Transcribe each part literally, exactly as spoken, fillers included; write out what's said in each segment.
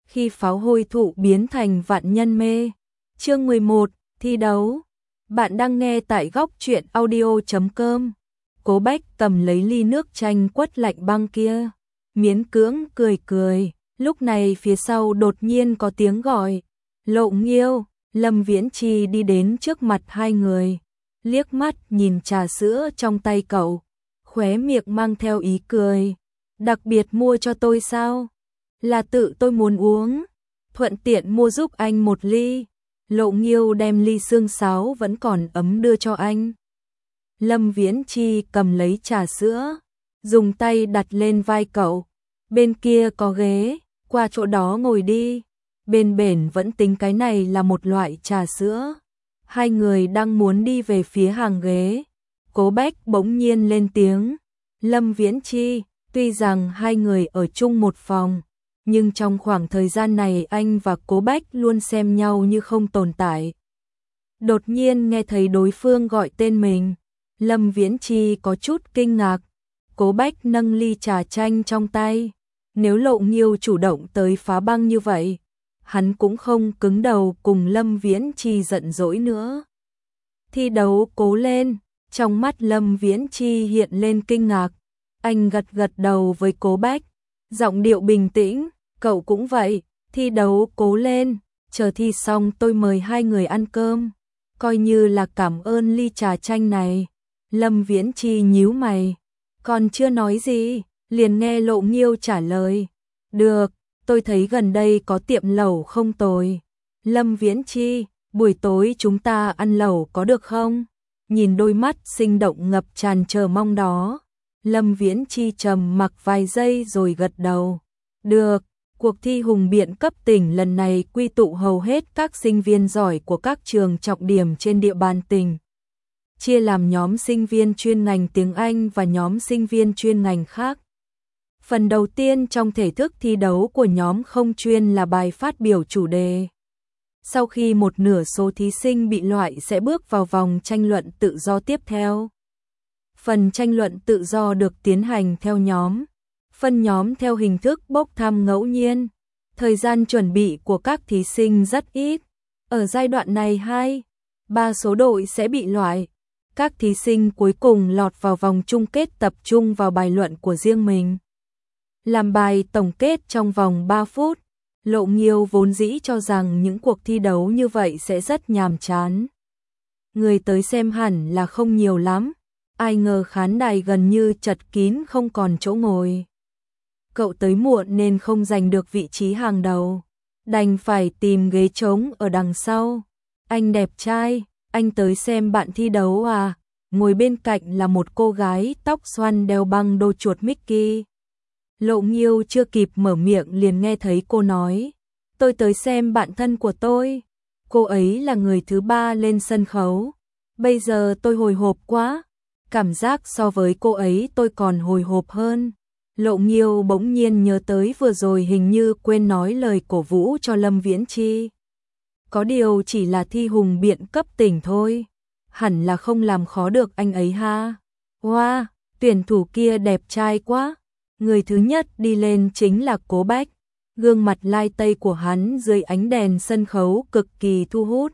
khi pháo hôi thụ biến thành vạn nhân mê. Chương mười một, thi đấu. Bạn đang nghe tại góc truyện audio chấm com. Cố Bách cầm lấy ly nước chanh quất lạnh băng kia, miễn cưỡng cười cười. Lúc này phía sau đột nhiên có tiếng gọi. Lộ Nghiêu. Lâm Viễn Chi đi đến trước mặt hai người, liếc mắt nhìn trà sữa trong tay cậu, khóe miệng mang theo ý cười. Đặc biệt mua cho tôi sao? Là tự tôi muốn uống, thuận tiện mua giúp anh một ly. Lộ Nghiêu đem ly xương sáo vẫn còn ấm đưa cho anh. Lâm Viễn Chi cầm lấy trà sữa, dùng tay đặt lên vai cậu. Bên kia có ghế, qua chỗ đó ngồi đi. Bên bển vẫn tính cái này là một loại trà sữa. Hai người đang muốn đi về phía hàng ghế, Cố Bách bỗng nhiên lên tiếng. Lâm Viễn Chi, tuy rằng hai người ở chung một phòng, nhưng trong khoảng thời gian này anh và Cố Bách luôn xem nhau như không tồn tại. Đột nhiên nghe thấy đối phương gọi tên mình, Lâm Viễn Chi có chút kinh ngạc. Cố Bách nâng ly trà chanh trong tay. Nếu Lộ Nghiêu chủ động tới phá băng như vậy, hắn cũng không cứng đầu cùng Lâm Viễn Chi giận dỗi nữa. Thi đấu cố lên. Trong mắt Lâm Viễn Chi hiện lên kinh ngạc. Anh gật gật đầu với Cố Bách, giọng điệu bình tĩnh. Cậu cũng vậy, thi đấu cố lên. Chờ thi xong tôi mời hai người ăn cơm, coi như là cảm ơn ly trà chanh này. Lâm Viễn Chi nhíu mày, còn chưa nói gì, liền nghe Lộ Nghiêu trả lời. Được, tôi thấy gần đây có tiệm lẩu không tồi. Lâm Viễn Chi, buổi tối chúng ta ăn lẩu có được không? Nhìn đôi mắt sinh động ngập tràn chờ mong đó, Lâm Viễn Chi trầm mặc vài giây rồi gật đầu. Được, cuộc thi hùng biện cấp tỉnh lần này quy tụ hầu hết các sinh viên giỏi của các trường trọng điểm trên địa bàn tỉnh. Chia làm nhóm sinh viên chuyên ngành tiếng Anh và nhóm sinh viên chuyên ngành khác. Phần đầu tiên trong thể thức thi đấu của nhóm không chuyên là bài phát biểu chủ đề. Sau khi một nửa số thí sinh bị loại sẽ bước vào vòng tranh luận tự do tiếp theo. Phần tranh luận tự do được tiến hành theo nhóm, phân nhóm theo hình thức bốc thăm ngẫu nhiên. Thời gian chuẩn bị của các thí sinh rất ít. Ở giai đoạn này hai, ba số đội sẽ bị loại. Các thí sinh cuối cùng lọt vào vòng chung kết tập trung vào bài luận của riêng mình. Làm bài tổng kết trong vòng ba phút. Lộ Nghiêu vốn dĩ cho rằng những cuộc thi đấu như vậy sẽ rất nhàm chán. Người tới xem hẳn là không nhiều lắm. Ai ngờ khán đài gần như chật kín không còn chỗ ngồi. Cậu tới muộn nên không giành được vị trí hàng đầu, đành phải tìm ghế trống ở đằng sau. Anh đẹp trai, anh tới xem bạn thi đấu à? Ngồi bên cạnh là một cô gái tóc xoăn đeo băng đôi chuột Mickey. Lộ Nghiêu chưa kịp mở miệng liền nghe thấy cô nói, tôi tới xem bạn thân của tôi. Cô ấy là người thứ ba lên sân khấu. Bây giờ tôi hồi hộp quá, cảm giác so với cô ấy tôi còn hồi hộp hơn. Lộ Nghiêu bỗng nhiên nhớ tới vừa rồi hình như quên nói lời cổ vũ cho Lâm Viễn Chi. Có điều chỉ là thi hùng biện cấp tỉnh thôi, hẳn là không làm khó được anh ấy ha. Wow, tuyển thủ kia đẹp trai quá. Người thứ nhất đi lên chính là Cố Bách. Gương mặt lai tây của hắn dưới ánh đèn sân khấu cực kỳ thu hút.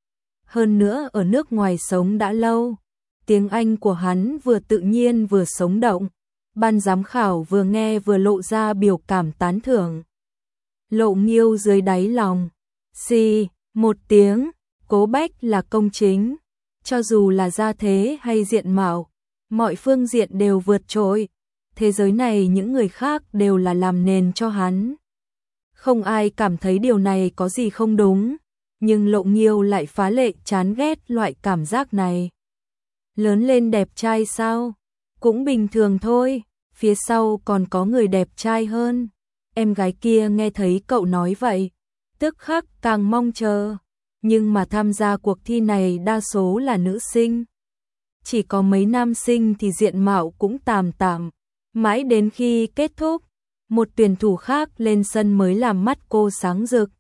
Hơn nữa ở nước ngoài sống đã lâu, tiếng Anh của hắn vừa tự nhiên vừa sống động. Ban giám khảo vừa nghe vừa lộ ra biểu cảm tán thưởng. Lộ Nghiêu dưới đáy lòng xì một tiếng. Cố Bách là công chính, cho dù là gia thế hay diện mạo, mọi phương diện đều vượt trội. Thế giới này những người khác đều là làm nền cho hắn. Không ai cảm thấy điều này có gì không đúng, nhưng Lộ Nghiêu lại phá lệ chán ghét loại cảm giác này. Lớn lên đẹp trai sao? Cũng bình thường thôi, phía sau còn có người đẹp trai hơn. Em gái kia nghe thấy cậu nói vậy, tức khắc càng mong chờ. Nhưng mà tham gia cuộc thi này đa số là nữ sinh. Chỉ có mấy nam sinh thì diện mạo cũng tạm tạm. Mãi đến khi kết thúc, một tuyển thủ khác lên sân mới làm mắt cô sáng rực.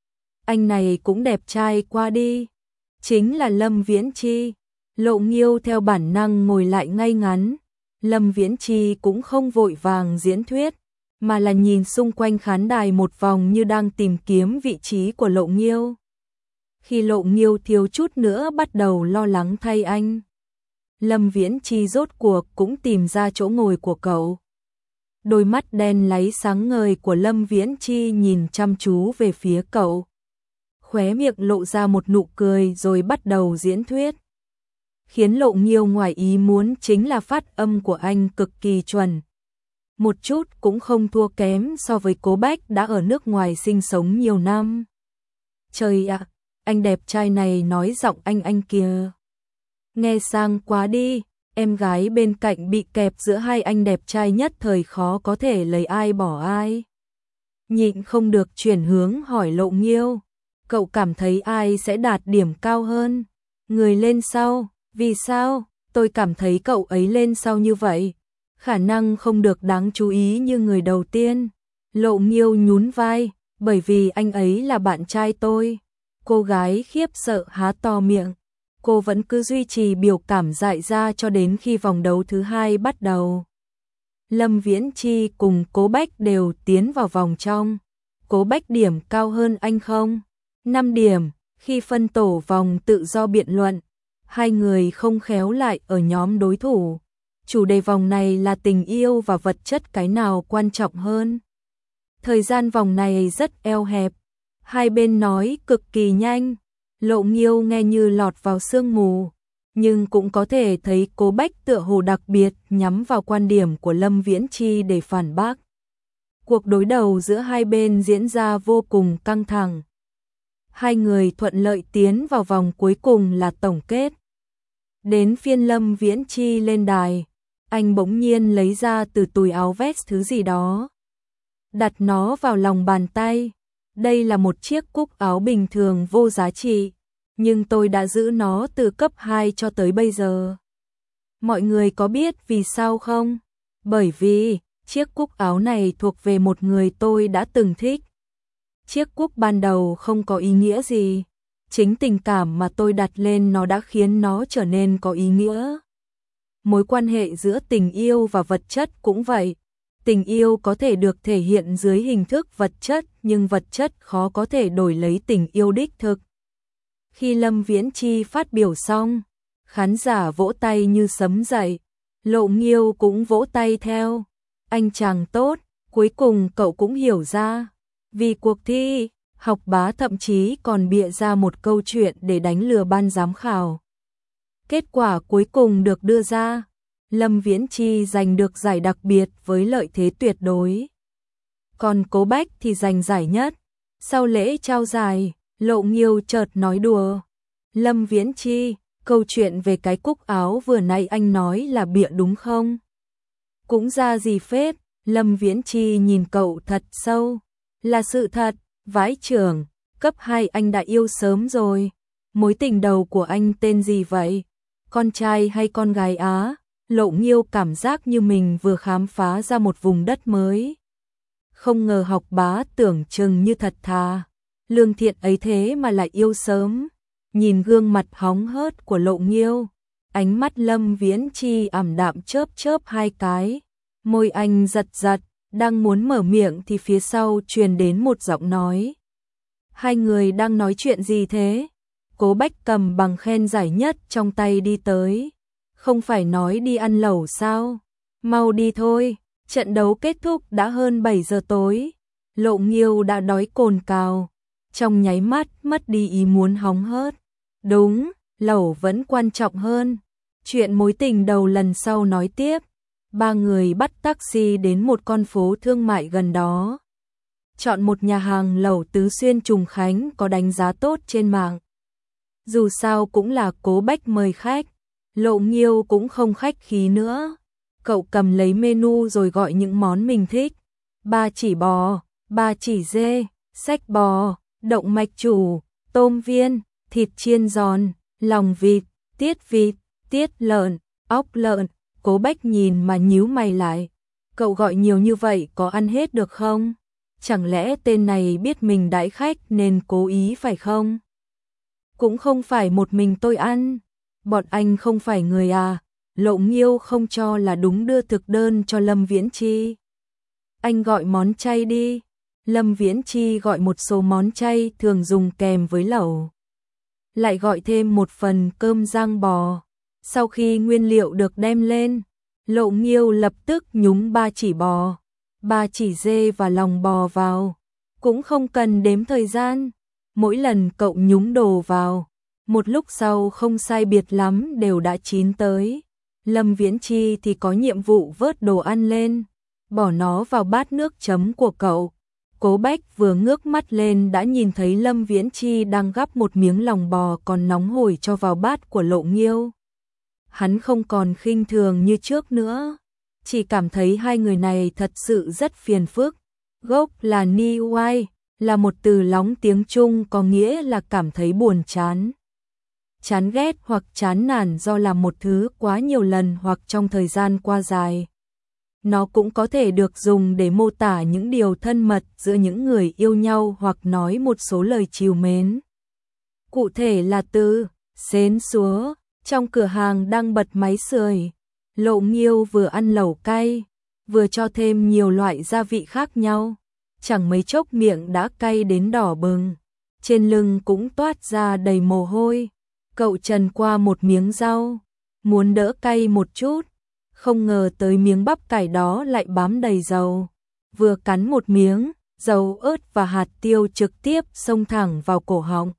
Anh này cũng đẹp trai qua đi. Chính là Lâm Viễn Chi. Lộ Nghiêu theo bản năng ngồi lại ngay ngắn. Lâm Viễn Chi cũng không vội vàng diễn thuyết, mà là nhìn xung quanh khán đài một vòng như đang tìm kiếm vị trí của Lộ Nghiêu. Khi Lộ Nghiêu thiếu chút nữa bắt đầu lo lắng thay anh, Lâm Viễn Chi rốt cuộc cũng tìm ra chỗ ngồi của cậu. Đôi mắt đen láy sáng ngời của Lâm Viễn Chi nhìn chăm chú về phía cậu. Khóe miệng lộ ra một nụ cười rồi bắt đầu diễn thuyết. Khiến Lộ Nghiêu ngoài ý muốn chính là phát âm của anh cực kỳ chuẩn. Một chút cũng không thua kém so với Cố Bách đã ở nước ngoài sinh sống nhiều năm. Trời ạ, anh đẹp trai này nói giọng anh anh kìa. Nghe sang quá đi, em gái bên cạnh bị kẹp giữa hai anh đẹp trai nhất thời khó có thể lấy ai bỏ ai. Nhịn không được chuyển hướng hỏi Lộ Nghiêu, cậu cảm thấy ai sẽ đạt điểm cao hơn? Người lên sau, vì sao? Tôi cảm thấy cậu ấy lên sau như vậy, khả năng không được đáng chú ý như người đầu tiên. Lộ Nghiêu nhún vai, bởi vì anh ấy là bạn trai tôi. Cô gái khiếp sợ há to miệng. Cô vẫn cứ duy trì biểu cảm dại ra cho đến khi vòng đấu thứ hai bắt đầu. Lâm Viễn Chi cùng Cố Bách đều tiến vào vòng trong. Cố Bách điểm cao hơn anh không? năm điểm. Khi phân tổ vòng tự do biện luận, hai người không khéo lại ở nhóm đối thủ. Chủ đề vòng này là tình yêu và vật chất, cái nào quan trọng hơn? Thời gian vòng này rất eo hẹp. Hai bên nói cực kỳ nhanh. Lộ Nghiêu nghe như lọt vào sương mù, nhưng cũng có thể thấy Cố Bách tựa hồ đặc biệt nhắm vào quan điểm của Lâm Viễn Chi để phản bác. Cuộc đối đầu giữa hai bên diễn ra vô cùng căng thẳng. Hai người thuận lợi tiến vào vòng cuối cùng là tổng kết. Đến phiên Lâm Viễn Chi lên đài, anh bỗng nhiên lấy ra từ túi áo vest thứ gì đó, đặt nó vào lòng bàn tay. Đây là một chiếc cúc áo bình thường vô giá trị, nhưng tôi đã giữ nó từ cấp hai cho tới bây giờ. Mọi người có biết vì sao không? Bởi vì chiếc cúc áo này thuộc về một người tôi đã từng thích. Chiếc cúc ban đầu không có ý nghĩa gì, chính tình cảm mà tôi đặt lên nó đã khiến nó trở nên có ý nghĩa. Mối quan hệ giữa tình yêu và vật chất cũng vậy. Tình yêu có thể được thể hiện dưới hình thức vật chất, nhưng vật chất khó có thể đổi lấy tình yêu đích thực. Khi Lâm Viễn Chi phát biểu xong, khán giả vỗ tay như sấm dậy. Lộ Nghiêu cũng vỗ tay theo. Anh chàng tốt, cuối cùng cậu cũng hiểu ra. Vì cuộc thi, Học Bá thậm chí còn bịa ra một câu chuyện để đánh lừa ban giám khảo. Kết quả cuối cùng được đưa ra. Lâm Viễn Chi giành được giải đặc biệt với lợi thế tuyệt đối. Còn Cố Bách thì giành giải nhất. Sau lễ trao giải, Lộ Nghiêu chợt nói đùa. Lâm Viễn Chi, câu chuyện về cái cúc áo vừa nãy anh nói là bịa đúng không? Cũng ra gì phết. Lâm Viễn Chi nhìn cậu thật sâu. Là sự thật, vãi chưởng, cấp hai anh đã yêu sớm rồi. Mối tình đầu của anh tên gì vậy? Con trai hay con gái á? Lộ Nghiêu cảm giác như mình vừa khám phá ra một vùng đất mới. Không ngờ Học Bá tưởng chừng như thật thà, lương thiện ấy thế mà lại yêu sớm. Nhìn gương mặt hóng hớt của Lộ Nghiêu, ánh mắt Lâm Viễn Chi ảm đạm chớp chớp hai cái, môi anh giật giật, đang muốn mở miệng thì phía sau truyền đến một giọng nói. Hai người đang nói chuyện gì thế? Cố Bách cầm bằng khen giải nhất trong tay đi tới. Không phải nói đi ăn lẩu sao? Mau đi thôi, trận đấu kết thúc đã hơn bảy giờ tối. Lộ Nghiêu đã đói cồn cào, trong nháy mắt mất đi ý muốn hóng hớt. Đúng, lẩu vẫn quan trọng hơn. Chuyện mối tình đầu lần sau nói tiếp. Ba người bắt taxi đến một con phố thương mại gần đó. Chọn một nhà hàng lẩu Tứ Xuyên Trùng Khánh có đánh giá tốt trên mạng. Dù sao cũng là Cố Bách mời khách, Lộ Nghiêu cũng không khách khí nữa. Cậu cầm lấy menu rồi gọi những món mình thích. Ba chỉ bò, ba chỉ dê, xách bò, động mạch chủ, tôm viên, thịt chiên giòn, lòng vịt, tiết vịt, tiết lợn, óc lợn. Cố Bách nhìn mà nhíu mày lại. Cậu gọi nhiều như vậy có ăn hết được không? Chẳng lẽ tên này biết mình đãi khách nên cố ý phải không? Cũng không phải một mình tôi ăn. Bọn anh không phải người à? Lộ Nghiêu không cho là đúng đưa thực đơn cho Lâm Viễn Chi. Anh gọi món chay đi. Lâm Viễn Chi gọi một số món chay thường dùng kèm với lẩu. Lại gọi thêm một phần cơm rang bò. Sau khi nguyên liệu được đem lên, Lộ Nghiêu lập tức nhúng ba chỉ bò, ba chỉ dê và lòng bò vào. Cũng không cần đếm thời gian. Mỗi lần cậu nhúng đồ vào, một lúc sau không sai biệt lắm đều đã chín tới. Lâm Viễn Chi thì có nhiệm vụ vớt đồ ăn lên, bỏ nó vào bát nước chấm của cậu. Cố Bách vừa ngước mắt lên đã nhìn thấy Lâm Viễn Chi đang gắp một miếng lòng bò còn nóng hổi cho vào bát của Lộ Nghiêu. Hắn không còn khinh thường như trước nữa, chỉ cảm thấy hai người này thật sự rất phiền phức. Gốc là ni oai, là một từ lóng tiếng Trung có nghĩa là cảm thấy buồn chán. Chán ghét hoặc chán nản do làm một thứ quá nhiều lần hoặc trong thời gian qua dài. Nó cũng có thể được dùng để mô tả những điều thân mật giữa những người yêu nhau hoặc nói một số lời trìu mến. Cụ thể là từ xến xúa. Trong cửa hàng đang bật máy sưởi, Lộ Nghiêu vừa ăn lẩu cay, vừa cho thêm nhiều loại gia vị khác nhau. Chẳng mấy chốc miệng đã cay đến đỏ bừng, trên lưng cũng toát ra đầy mồ hôi. Cậu trần qua một miếng rau, muốn đỡ cay một chút, không ngờ tới miếng bắp cải đó lại bám đầy dầu. Vừa cắn một miếng, dầu ớt và hạt tiêu trực tiếp xông thẳng vào cổ họng.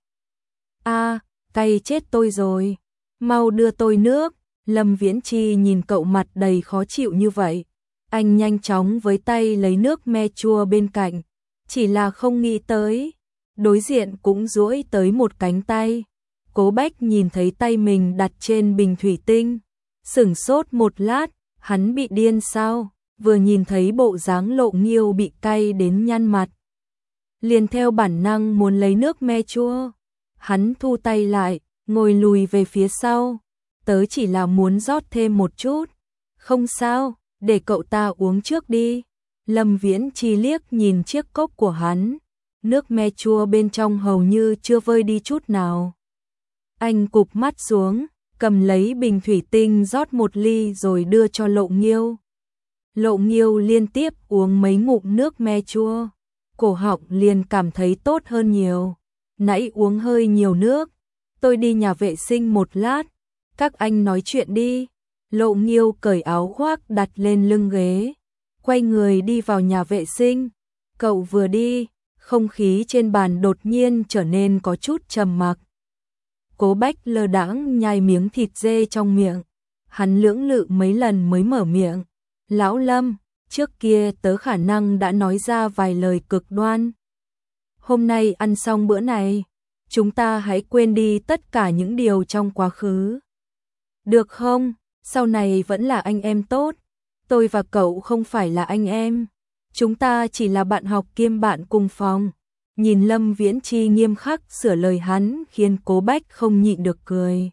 A, cay chết tôi rồi, mau đưa tôi nước. Lâm Viễn Chi nhìn cậu mặt đầy khó chịu như vậy, anh nhanh chóng với tay lấy nước me chua bên cạnh, chỉ là không nghĩ tới, đối diện cũng duỗi tới một cánh tay. Cố Bách nhìn thấy tay mình đặt trên bình thủy tinh, sửng sốt một lát, hắn bị điên sao? Vừa nhìn thấy bộ dáng Lộ Nghiêu bị cay đến nhăn mặt, liền theo bản năng muốn lấy nước me chua. Hắn thu tay lại, ngồi lùi về phía sau, tớ chỉ là muốn rót thêm một chút. Không sao, để cậu ta uống trước đi. Lâm Viễn Chi liếc nhìn chiếc cốc của hắn, nước me chua bên trong hầu như chưa vơi đi chút nào. Anh cụp mắt xuống, cầm lấy bình thủy tinh rót một ly rồi đưa cho Lộ Nghiêu. Lộ Nghiêu liên tiếp uống mấy ngụm nước me chua, cổ họng liền cảm thấy tốt hơn nhiều. Nãy uống hơi nhiều nước, tôi đi nhà vệ sinh một lát, các anh nói chuyện đi. Lộ Nghiêu cởi áo khoác đặt lên lưng ghế, quay người đi vào nhà vệ sinh. Cậu vừa đi, không khí trên bàn đột nhiên trở nên có chút trầm mặc. Cố Bách lơ đãng nhai miếng thịt dê trong miệng, hắn lưỡng lự mấy lần mới mở miệng. Lão Lâm, trước kia tớ khả năng đã nói ra vài lời cực đoan. Hôm nay ăn xong bữa này, chúng ta hãy quên đi tất cả những điều trong quá khứ. Được không? Sau này vẫn là anh em tốt. Tôi và cậu không phải là anh em. Chúng ta chỉ là bạn học kiêm bạn cùng phòng. Nhìn Lâm Viễn Chi nghiêm khắc sửa lời hắn khiến Cố Bách không nhịn được cười.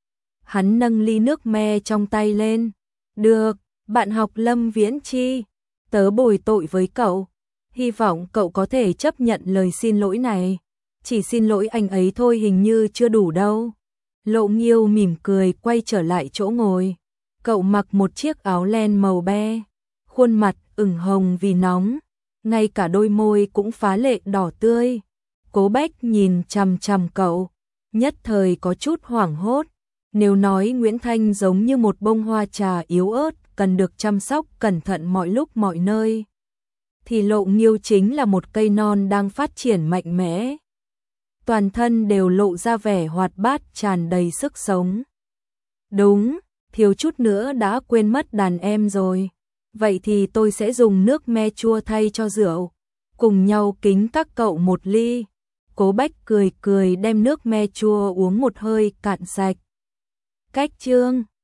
Hắn nâng ly nước me trong tay lên. Được, bạn học Lâm Viễn Chi, tớ bồi tội với cậu. Hy vọng cậu có thể chấp nhận lời xin lỗi này. Chỉ xin lỗi anh ấy thôi hình như chưa đủ đâu. Lộ Nghiêu mỉm cười quay trở lại chỗ ngồi. Cậu mặc một chiếc áo len màu be, khuôn mặt ửng hồng vì nóng, ngay cả đôi môi cũng phá lệ đỏ tươi. Cố Bách nhìn chằm chằm cậu, nhất thời có chút hoảng hốt. Nếu nói Nguyễn Thanh giống như một bông hoa trà yếu ớt cần được chăm sóc cẩn thận mọi lúc mọi nơi, thì Lộ Nghiêu chính là một cây non đang phát triển mạnh mẽ. Toàn thân đều lộ ra vẻ hoạt bát tràn đầy sức sống. Đúng, thiếu chút nữa đã quên mất đàn em rồi. Vậy thì tôi sẽ dùng nước me chua thay cho rượu. Cùng nhau kính các cậu một ly. Cố Bách cười cười đem nước me chua uống một hơi cạn sạch. Cách chương